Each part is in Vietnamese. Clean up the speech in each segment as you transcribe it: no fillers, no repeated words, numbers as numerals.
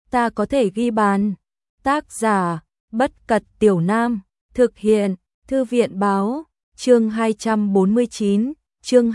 ta có thể ghi bàn. Tác giả, Bất Cật Tiểu Nam, thực hiện, Thư viện báo, chương 249, chương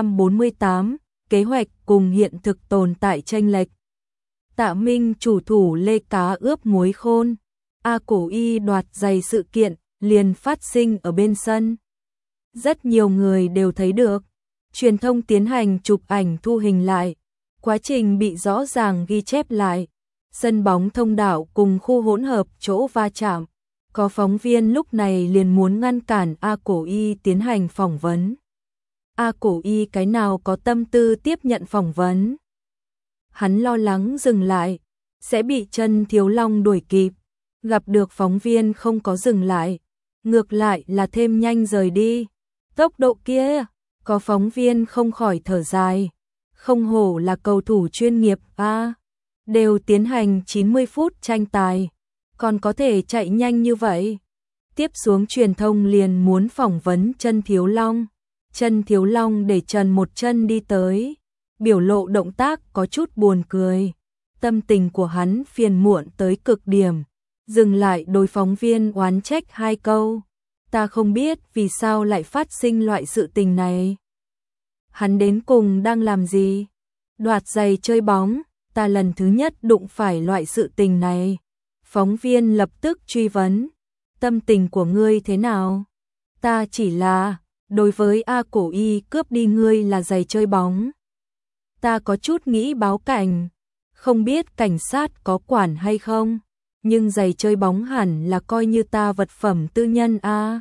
248, kế hoạch cùng hiện thực tồn tại chênh lệch. Tạ Minh chủ thủ lê cá ướp muối khôn, A Cổ Y đoạt giày sự kiện, liền phát sinh ở bên sân. Rất nhiều người đều thấy được, truyền thông tiến hành chụp ảnh thu hình lại, quá trình bị rõ ràng ghi chép lại. Sân bóng thông đạo cùng khu hỗn hợp chỗ va chạm, có phóng viên lúc này liền muốn ngăn cản A Cổ Y tiến hành phỏng vấn. A Cổ Y cái nào có tâm tư tiếp nhận phỏng vấn. Hắn lo lắng dừng lại, sẽ bị Chân Thiếu Long đuổi kịp, gặp được phóng viên không có dừng lại, ngược lại là thêm nhanh rời đi. Tốc độ kia, có phóng viên không khỏi thở dài, không hổ là cầu thủ chuyên nghiệp a, đều tiến hành 90 phút tranh tài, còn có thể chạy nhanh như vậy. Tiếp xuống truyền thông liền muốn phỏng vấn Chân Thiếu Long. Chân Thiếu Long để trần một chân đi tới, biểu lộ động tác có chút buồn cười. Tâm tình của hắn phiền muộn tới cực điểm, dừng lại đối phóng viên oán trách hai câu. Ta không biết vì sao lại phát sinh loại sự tình này. Hắn đến cùng đang làm gì? Đoạt giày chơi bóng, ta lần thứ nhất đụng phải loại sự tình này. Phóng viên lập tức truy vấn, tâm tình của ngươi thế nào? Ta chỉ là, đối với A Cổ Y cướp đi ngươi là giày chơi bóng. Ta có chút nghĩ báo cảnh, không biết cảnh sát có quản hay không, nhưng giày chơi bóng hẳn là coi như ta vật phẩm tư nhân a.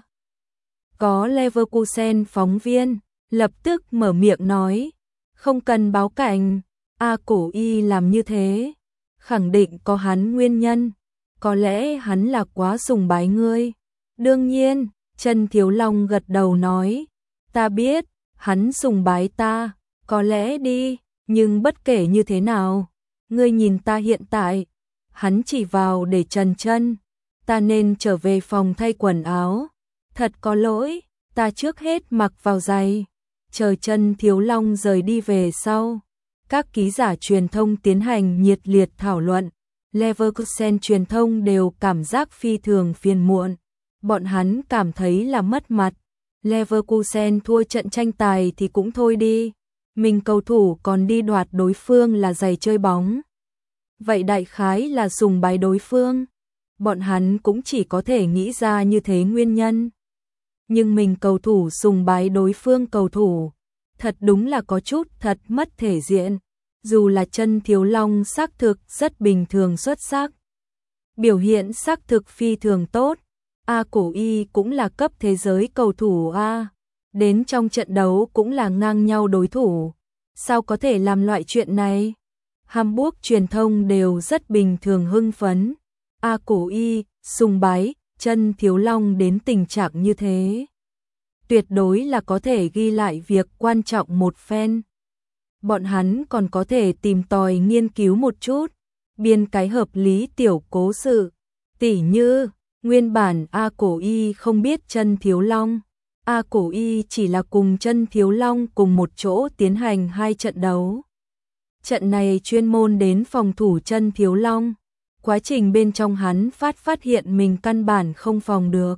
Có Leverkusen phóng viên, lập tức mở miệng nói, không cần báo cảnh, A Cổ Y làm như thế, khẳng định có hắn nguyên nhân, có lẽ hắn là quá sùng bái ngươi. Đương nhiên, Chân Thiếu Long gật đầu nói, ta biết, hắn sùng bái ta, có lẽ đi, nhưng bất kể như thế nào, ngươi nhìn ta hiện tại, hắn chỉ vào để trần chân, ta nên trở về phòng thay quần áo, thật có lỗi, ta trước hết mặc vào giày. Chờ Chân Thiếu Long rời đi về sau, các ký giả truyền thông tiến hành nhiệt liệt thảo luận, Leverkusen truyền thông đều cảm giác phi thường phiền muộn, bọn hắn cảm thấy là mất mặt. Leverkusen thua trận tranh tài thì cũng thôi đi, mình cầu thủ còn đi đoạt đối phương là giày chơi bóng. Vậy đại khái là sùng bái đối phương, bọn hắn cũng chỉ có thể nghĩ ra như thế nguyên nhân. Nhưng mình cầu thủ sùng bái đối phương cầu thủ, thật đúng là có chút thật mất thể diện. Dù là Chân Thiếu Long xác thực rất bình thường xuất sắc, biểu hiện xác thực phi thường tốt, A Cổ Y cũng là cấp thế giới cầu thủ a, đến trong trận đấu cũng là ngang nhau đối thủ, sao có thể làm loại chuyện này? Hamburg truyền thông đều rất bình thường hưng phấn, A Cổ Y sùng bái Chân Thiếu Long đến tình trạng như thế, tuyệt đối là có thể ghi lại việc quan trọng một phen. Bọn hắn còn có thể tìm tòi nghiên cứu một chút, biên cái hợp lý tiểu cố sự, tỉ như nguyên bản A Cổ Y không biết Chân Thiếu Long, A Cổ Y chỉ là cùng Chân Thiếu Long cùng một chỗ tiến hành 2 trận đấu. Trận này chuyên môn đến phòng thủ Chân Thiếu Long, quá trình bên trong hắn phát hiện mình căn bản không phòng được,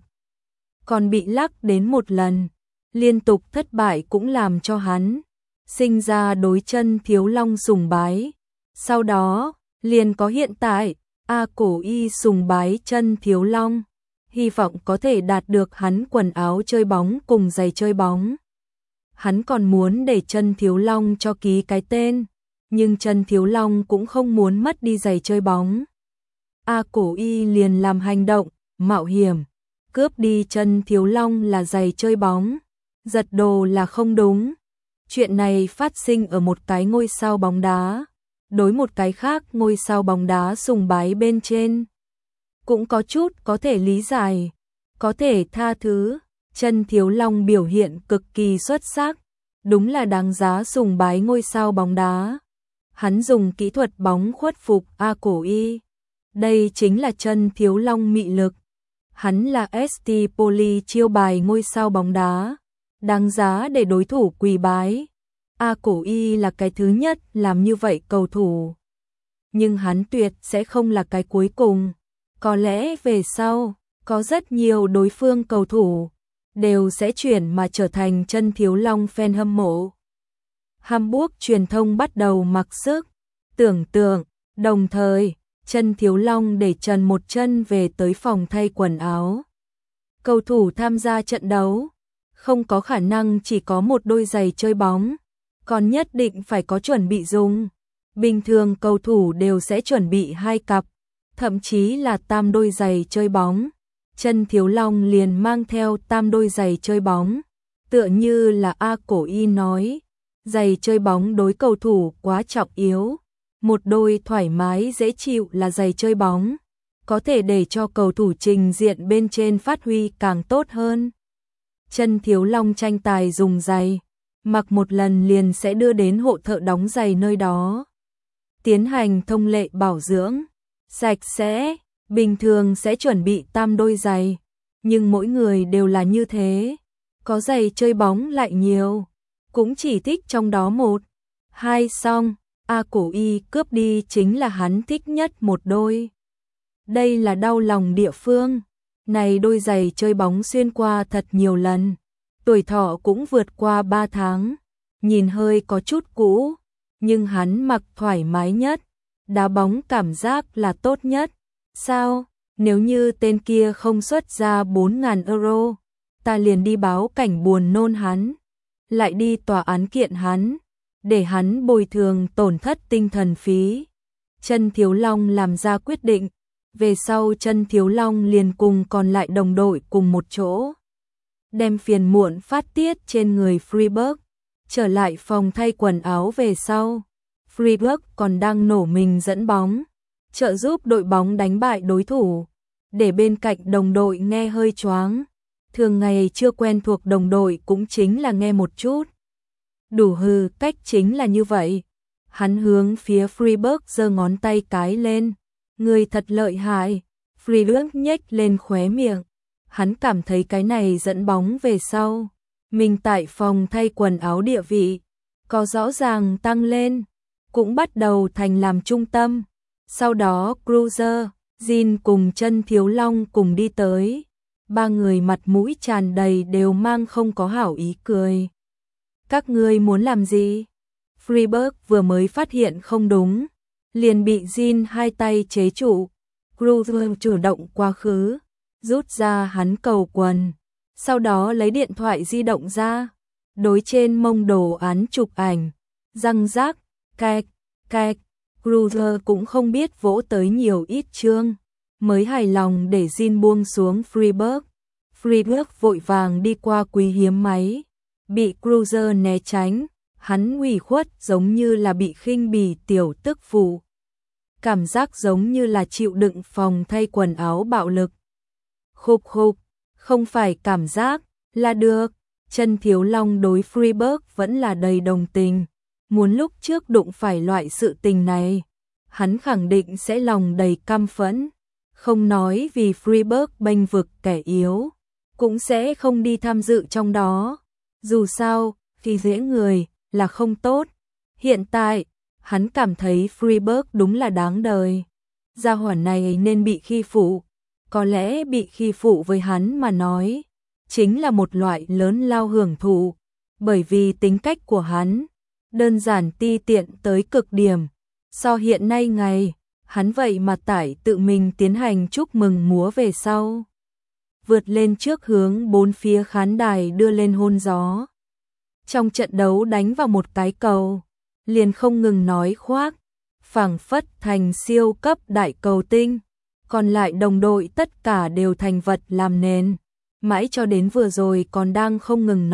còn bị lắc đến một lần, liên tục thất bại cũng làm cho hắn sinh ra đối Chân Thiếu Long sùng bái. Sau đó, liền có hiện tại, A Cổ Y sùng bái Chân Thiếu Long, hy vọng có thể đạt được hắn quần áo chơi bóng cùng giày chơi bóng. Hắn còn muốn để Chân Thiếu Long cho ký cái tên, nhưng Chân Thiếu Long cũng không muốn mất đi giày chơi bóng. A Cổ Y liền làm hành động mạo hiểm, cướp đi Chân Thiếu Long là giày chơi bóng, giật đồ là không đúng. Chuyện này phát sinh ở một cái ngôi sao bóng đá, đối một cái khác ngôi sao bóng đá sùng bái bên trên, cũng có chút có thể lý giải, có thể tha thứ. Chân Thiếu Long biểu hiện cực kỳ xuất sắc, đúng là đáng giá sùng bái ngôi sao bóng đá. Hắn dùng kỹ thuật bóng khuất phục A Cổ Y, đây chính là Chân Thiếu Long mị lực. Hắn là ST Poli chiêu bài ngôi sao bóng đá, đáng giá để đối thủ quỳ bái. A Cổ Y là cái thứ nhất làm như vậy cầu thủ. nhưng hắn tuyệt sẽ không là cái cuối cùng. Có lẽ về sau, có rất nhiều đối phương cầu thủ đều sẽ chuyển mà trở thành chân Thiếu Long fan hâm mộ. Hamburg truyền thông bắt đầu mặc sức tưởng tượng, đồng thời, chân Thiếu Long để trần một chân về tới phòng thay quần áo. Cầu thủ tham gia trận đấu, không có khả năng chỉ có một đôi giày chơi bóng, còn nhất định phải có chuẩn bị dùng. Bình thường cầu thủ đều sẽ chuẩn bị 2 cặp, thậm chí là tam đôi giày chơi bóng. Chân Thiếu Long liền mang theo tam đôi giày chơi bóng, tựa như là A Cổ Y nói, giày chơi bóng đối cầu thủ quá trọng yếu. Một đôi thoải mái dễ chịu là giày chơi bóng, có thể để cho cầu thủ trình diện bên trên phát huy càng tốt hơn. Chân Thiếu Long tranh tài dùng giày, mặc một lần liền sẽ đưa đến hộ thợ đóng giày nơi đó, tiến hành thông lệ bảo dưỡng, sạch sẽ. Bình thường sẽ chuẩn bị tam đôi giày, nhưng mỗi người đều là như thế, có giày chơi bóng lại nhiều, cũng chỉ thích trong đó 1, 2 xong, A Cổ Y cướp đi chính là hắn thích nhất một đôi. Đây là đau lòng địa phương, này đôi giày chơi bóng xuyên qua thật nhiều lần, tuổi thọ cũng vượt qua 3 tháng, nhìn hơi có chút cũ, nhưng hắn mặc thoải mái nhất, đá bóng cảm giác là tốt nhất. Sao, nếu như tên kia không xuất ra 4.000 euro, ta liền đi báo cảnh buồn nôn hắn, lại đi tòa án kiện hắn, để hắn bồi thường tổn thất tinh thần phí. Chân Thiếu Long làm ra quyết định, về sau chân Thiếu Long liền cùng còn lại đồng đội cùng một chỗ, đem phiền muộn phát tiết trên người Freiburg, trở lại phòng thay quần áo về sau. Freiburg còn đang nổ mình dẫn bóng, trợ giúp đội bóng đánh bại đối thủ, để bên cạnh đồng đội nghe hơi choáng. Thường ngày chưa quen thuộc đồng đội cũng chính là nghe một chút. Đủ hừ, cách chính là như vậy. Hắn hướng phía Freiburg giơ ngón tay cái lên. Người thật lợi hại. Freiburg nhếch lên khóe miệng. Hắn cảm thấy cái này dẫn bóng về sau, mình tại phòng thay quần áo địa vị có rõ ràng tăng lên, cũng bắt đầu thành làm trung tâm. Sau đó Cruiser, Jin cùng chân Thiếu Long cùng đi tới. 3 người mặt mũi tràn đầy đều mang không có hảo ý cười. Các ngươi muốn làm gì? Freiburg vừa mới phát hiện không đúng, liền bị Jin 2 tay chế trụ. Cruiser chủ động quá khứ, rút ra hắn cầu quần, sau đó lấy điện thoại di động ra, đối trên mông đồ án chụp ảnh, răng rác, cạch, cạch. Cruiser cũng không biết vỗ tới nhiều ít chương, mới hài lòng để Jin buông xuống Freiburg. Freiburg vội vàng đi qua quý hiếm máy, bị Cruiser né tránh, hắn ủy khuất giống như là bị khinh bỉ tiểu tức phụ. Cảm giác giống như là chịu đựng phòng thay quần áo bạo lực. Khục khục, không phải cảm giác, là được. Chân Thiếu Long đối Freiburg vẫn là đầy đồng tình. Muốn lúc trước đụng phải loại sự tình này, hắn khẳng định sẽ lòng đầy căm phẫn, không nói vì Freiburg bênh vực kẻ yếu, cũng sẽ không đi tham dự trong đó. Dù sao, khi dễ người là không tốt. Hiện tại, hắn cảm thấy Freiburg đúng là đáng đời. Gia hỏa này nên bị khi phụ, có lẽ bị khi phụ với hắn mà nói, chính là một loại lớn lao hưởng thụ, bởi vì tính cách của hắn đơn giản ti tiện tới cực điểm. So hiện nay ngày, hắn vậy mà tải tự mình tiến hành chúc mừng múa về sau. Vượt lên trước hướng 4 phía khán đài đưa lên hôn gió. Trong trận đấu đánh vào một cái cầu, liền không ngừng nói khoác, phảng phất thành siêu cấp đại cầu tinh. Còn lại đồng đội tất cả đều thành vật làm nền. Mãi cho đến vừa rồi còn đang không ngừng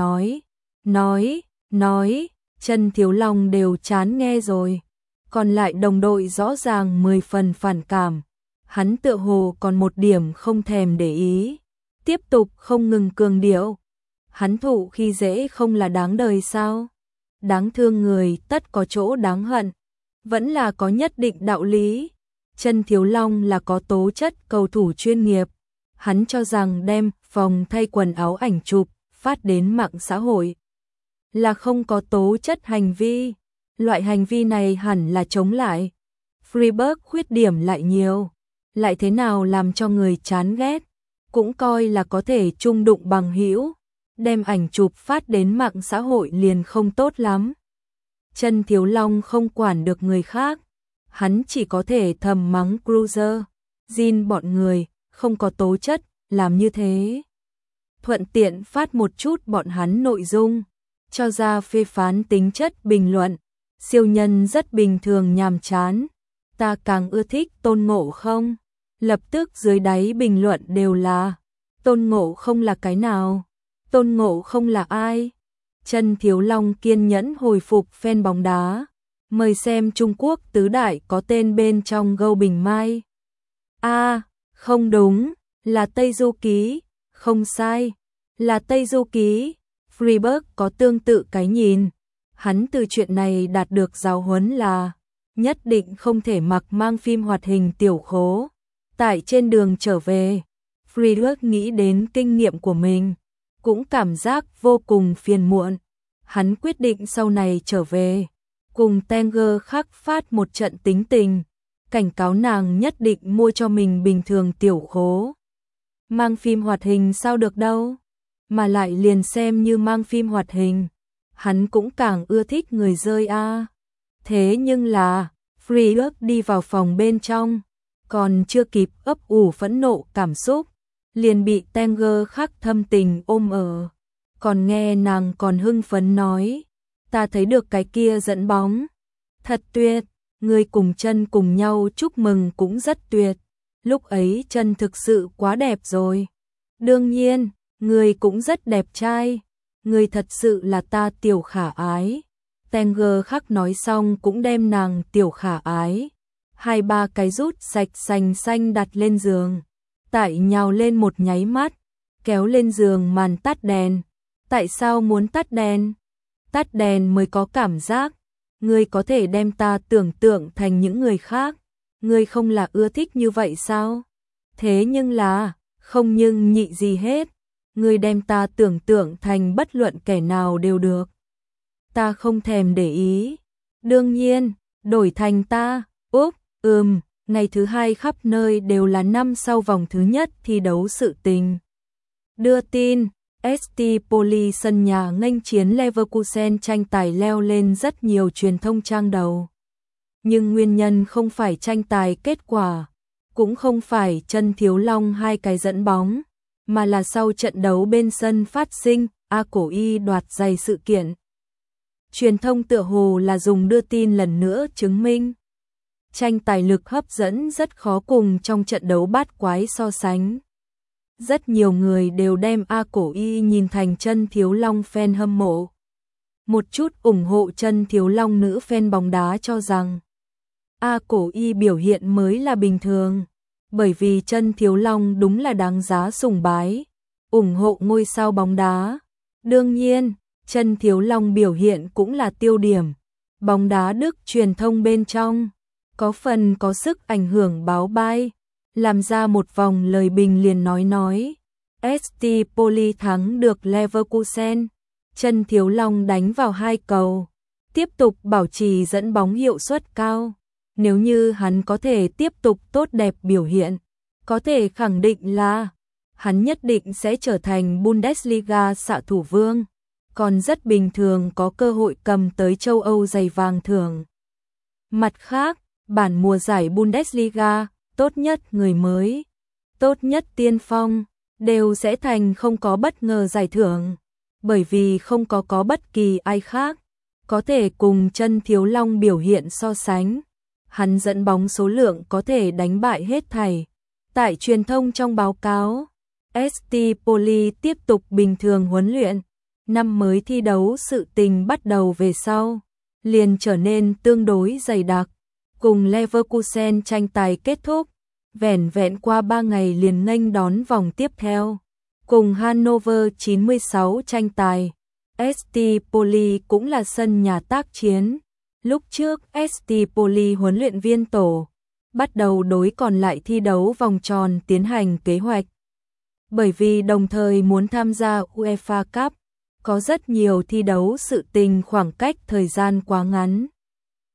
nói. Chân Thiếu Long đều chán nghe rồi. Còn lại đồng đội rõ ràng 10 phần phản cảm. Hắn tựa hồ còn một điểm không thèm để ý. Tiếp tục không ngừng cường điệu. Hắn thụ khi dễ không là đáng đời sao? Đáng thương người tất có chỗ đáng hận. Vẫn là có nhất định đạo lý. Chân Thiếu Long là có tố chất cầu thủ chuyên nghiệp. Hắn cho rằng đem phòng thay quần áo ảnh chụp phát đến mạng xã hội là không có tố chất hành vi. Loại hành vi này hẳn là chống lại. Freiburg khuyết điểm lại nhiều, lại thế nào làm cho người chán ghét, cũng coi là có thể chung đụng bằng hữu, đem ảnh chụp phát đến mạng xã hội liền không tốt lắm. Chân Thiếu Long không quản được người khác, hắn chỉ có thể thầm mắng Cruiser, Jin bọn người, không có tố chất, làm như thế. Thuận tiện phát một chút bọn hắn nội dung, cho ra phê phán tính chất bình luận, siêu nhân rất bình thường nhàm chán, ta càng ưa thích Tôn Ngộ Không. Lập tức dưới đáy bình luận đều là, Tôn Ngộ Không là cái nào? Tôn Ngộ Không là ai? Chân Thiếu Long kiên nhẫn hồi phục fan bóng đá, mời xem Trung Quốc tứ đại có tên bên trong Gâu Bình Mai. Không đúng, là Tây Du Ký, không sai, là Tây Du Ký. Freiburg có tương tự cái nhìn, hắn từ chuyện này đạt được giáo huấn là nhất định không thể mặc mang phim hoạt hình tiểu khố. Tại trên đường trở về, Freiburg nghĩ đến kinh nghiệm của mình, cũng cảm giác vô cùng phiền muộn. Hắn quyết định sau này trở về, cùng Tanger khắc phát một trận tính tình, cảnh cáo nàng nhất định mua cho mình bình thường tiểu khố. Mang phim hoạt hình sao được đâu, mà lại liền xem như mang phim hoạt hình, hắn cũng càng ưa thích người rơi a. Thế nhưng là, Freiburg đi vào phòng bên trong, còn chưa kịp ấp ủ phẫn nộ cảm xúc, liền bị Tanger khắc thâm tình ôm ở. Còn nghe nàng còn hưng phấn nói, ta thấy được cái kia dẫn bóng, thật tuyệt, người cùng Chân cùng nhau chúc mừng cũng rất tuyệt, lúc ấy Chân thực sự quá đẹp rồi. Đương nhiên, người cũng rất đẹp trai, người thật sự là ta tiểu khả ái. Tanger khắc nói xong cũng đem nàng tiểu khả ái, 2-3 cái rút sạch sành xanh đặt lên giường, tại nhào lên một nháy mắt, kéo lên giường màn tắt đèn. Tại sao muốn tắt đèn? Tắt đèn mới có cảm giác, ngươi có thể đem ta tưởng tượng thành những người khác, ngươi không là ưa thích như vậy sao? Thế nhưng là, không nhưng nhị gì hết, ngươi đem ta tưởng tượng thành bất luận kẻ nào đều được. Ta không thèm để ý. Đương nhiên, đổi thành ta, ngày thứ 2 khắp nơi đều là năm sau vòng thứ nhất thi đấu sự tình. Đưa tin, ST Poli sân nhà nghênh chiến Leverkusen tranh tài leo lên rất nhiều truyền thông trang đầu. Nhưng nguyên nhân không phải tranh tài kết quả, cũng không phải Chân Thiếu Long 2 cái dẫn bóng, mà là sau trận đấu bên sân phát sinh A Cổ Y đoạt giày sự kiện. Truyền thông tựa hồ là dùng đưa tin lần nữa chứng minh tranh tài lực hấp dẫn rất khó cùng trong trận đấu bát quái so sánh. Rất nhiều người đều đem A Cổ Y nhìn thành Chân Thiếu Long fan hâm mộ. Một chút ủng hộ Chân Thiếu Long nữ fan bóng đá cho rằng A Cổ Y biểu hiện mới là bình thường, bởi vì Chân Thiếu Long đúng là đáng giá sùng bái, ủng hộ ngôi sao bóng đá. Đương nhiên, Chân Thiếu Long biểu hiện cũng là tiêu điểm. Bóng đá Đức truyền thông bên trong có phần có sức ảnh hưởng báo bay, làm ra một vòng lời bình liền nói ST Poli thắng được Leverkusen, Chân Thiếu Long đánh vào 2 cầu, tiếp tục bảo trì dẫn bóng hiệu suất cao. Nếu như hắn có thể tiếp tục tốt đẹp biểu hiện, có thể khẳng định là hắn nhất định sẽ trở thành Bundesliga xạ thủ vương, còn rất bình thường có cơ hội cầm tới châu Âu giày vàng thưởng. Mặt khác, bản mùa giải Bundesliga, tốt nhất người mới, tốt nhất tiên phong, đều sẽ thành không có bất ngờ giải thưởng, bởi vì không có bất kỳ ai khác có thể cùng Chân Thiếu Long biểu hiện so sánh. Hắn dẫn bóng số lượng có thể đánh bại hết thảy. Tại truyền thông trong báo cáo, ST Poli tiếp tục bình thường huấn luyện, năm mới thi đấu sự tình bắt đầu về sau, liền trở nên tương đối dày đặc. Cùng Leverkusen tranh tài kết thúc, vẻn vẹn qua 3 ngày liền nghênh đón vòng tiếp theo. Cùng Hannover 96 tranh tài, ST Poli cũng là sân nhà tác chiến. Lúc trước ST Poli huấn luyện viên tổ bắt đầu đối còn lại thi đấu vòng tròn tiến hành kế hoạch. Bởi vì đồng thời muốn tham gia UEFA Cup, có rất nhiều thi đấu sự tình khoảng cách thời gian quá ngắn.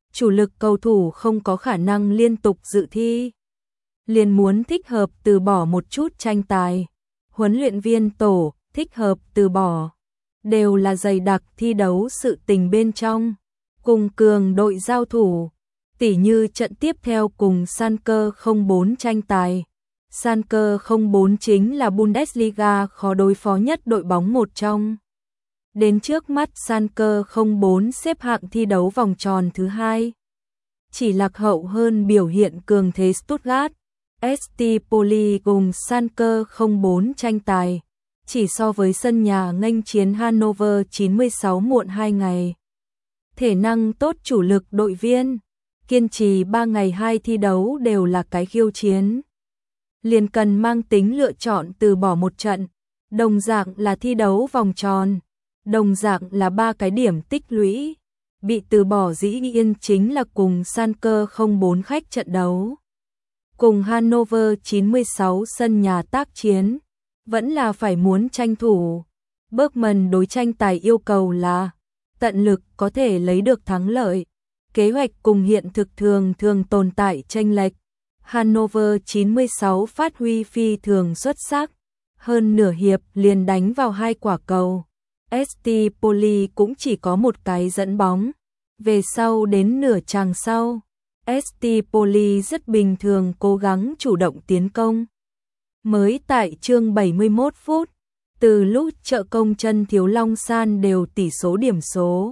chủ lực cầu thủ không có khả năng liên tục dự thi. Liền muốn thích hợp từ bỏ một chút tranh tài. Huấn luyện viên tổ thích hợp từ bỏ. Đều là dày đặc thi đấu sự tình bên trong. Cùng cường đội giao thủ. Tỉ như trận tiếp theo cùng Schalke 04 tranh tài. Schalke 04 chính là Bundesliga khó đối phó nhất đội bóng một trong. Đến trước mắt Schalke 04 xếp hạng thi đấu vòng tròn thứ 2. Chỉ lạc hậu hơn biểu hiện cường thế Stuttgart. ST Poli cùng Schalke 04 tranh tài. Chỉ so với sân nhà nghênh chiến Hannover 96 muộn 2 ngày. Thể năng tốt chủ lực đội viên. Kiên trì 3 ngày 2 thi đấu đều là cái khiêu chiến. Liền cần mang tính lựa chọn từ bỏ một trận. Đồng dạng là thi đấu vòng tròn. Đồng dạng là 3 cái điểm tích lũy. Bị từ bỏ dĩ nhiên chính là cùng Schalke 04 khách trận đấu. Cùng Hannover 96 sân nhà tác chiến. Vẫn là phải muốn tranh thủ. Bergman đối tranh tài yêu cầu là tận lực có thể lấy được thắng lợi. Kế hoạch cùng hiện thực thường tồn tại chênh lệch. Hannover 96 phát huy phi thường xuất sắc. Hơn nửa hiệp liền đánh vào 2 quả cầu. ST Poli cũng chỉ có một cái dẫn bóng. Về sau đến nửa chàng sau, ST Poli rất bình thường cố gắng chủ động tiến công. Mới tại chương 71 phút, từ lúc trợ công chân thiếu Long San đều tỷ số điểm số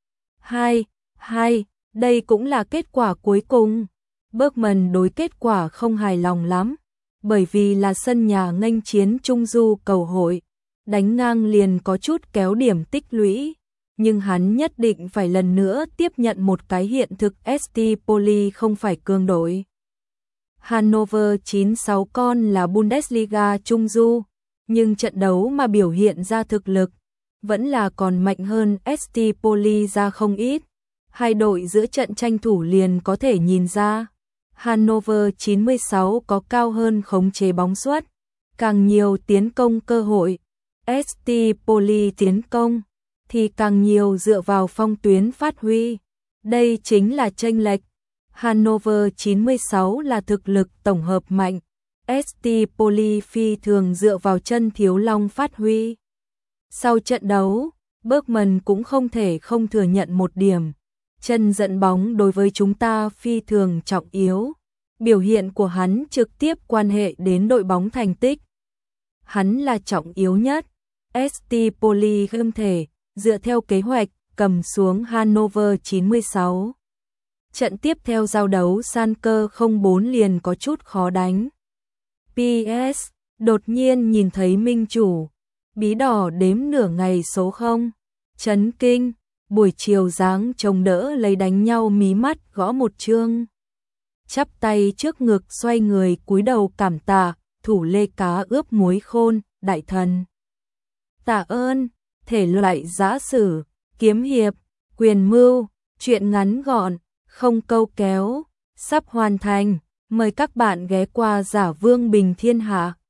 2-2, đây cũng là kết quả cuối cùng. Bergman đối kết quả không hài lòng lắm, bởi vì là sân nhà nghênh chiến Trung Du cầu hội, đánh ngang liền có chút kéo điểm tích lũy, nhưng hắn nhất định phải lần nữa tiếp nhận một cái hiện thực ST Poli không phải cường đội. Hannover 96 con là Bundesliga Trung Du, nhưng trận đấu mà biểu hiện ra thực lực vẫn là còn mạnh hơn ST Poli ra không ít. Hai đội giữa trận tranh thủ liền có thể nhìn ra, Hannover 96 có cao hơn khống chế bóng suất, càng nhiều tiến công cơ hội. ST Poli tiến công thì càng nhiều dựa vào phong tuyến phát huy. Đây chính là chênh lệch. Hannover 96 là thực lực tổng hợp mạnh. ST Poli phi thường dựa vào chân thiếu Long phát huy. Sau trận đấu, Bergman cũng không thể không thừa nhận một điểm. Chân dẫn bóng đối với chúng ta phi thường trọng yếu. Biểu hiện của hắn trực tiếp quan hệ đến đội bóng thành tích. Hắn là trọng yếu nhất. ST Poli không thể dựa theo kế hoạch cầm xuống Hannover 96. Trận tiếp theo giao đấu Schalke 04 liền có chút khó đánh. PS, đột nhiên nhìn thấy minh chủ, bí đỏ đếm nửa ngày số 0. Chấn kinh, buổi chiều dáng trông đỡ lấy đánh nhau mí mắt gõ một chương. Chắp tay trước ngực xoay người cúi đầu cảm tạ, thủ lê cá ướp muối khôn, đại thần. Tạ ơn, thể loại giã sử, kiếm hiệp, quyền mưu, truyện ngắn gọn, không câu kéo, sắp hoàn thành. Mời các bạn ghé qua Giả Vương Bình Thiên Hạ.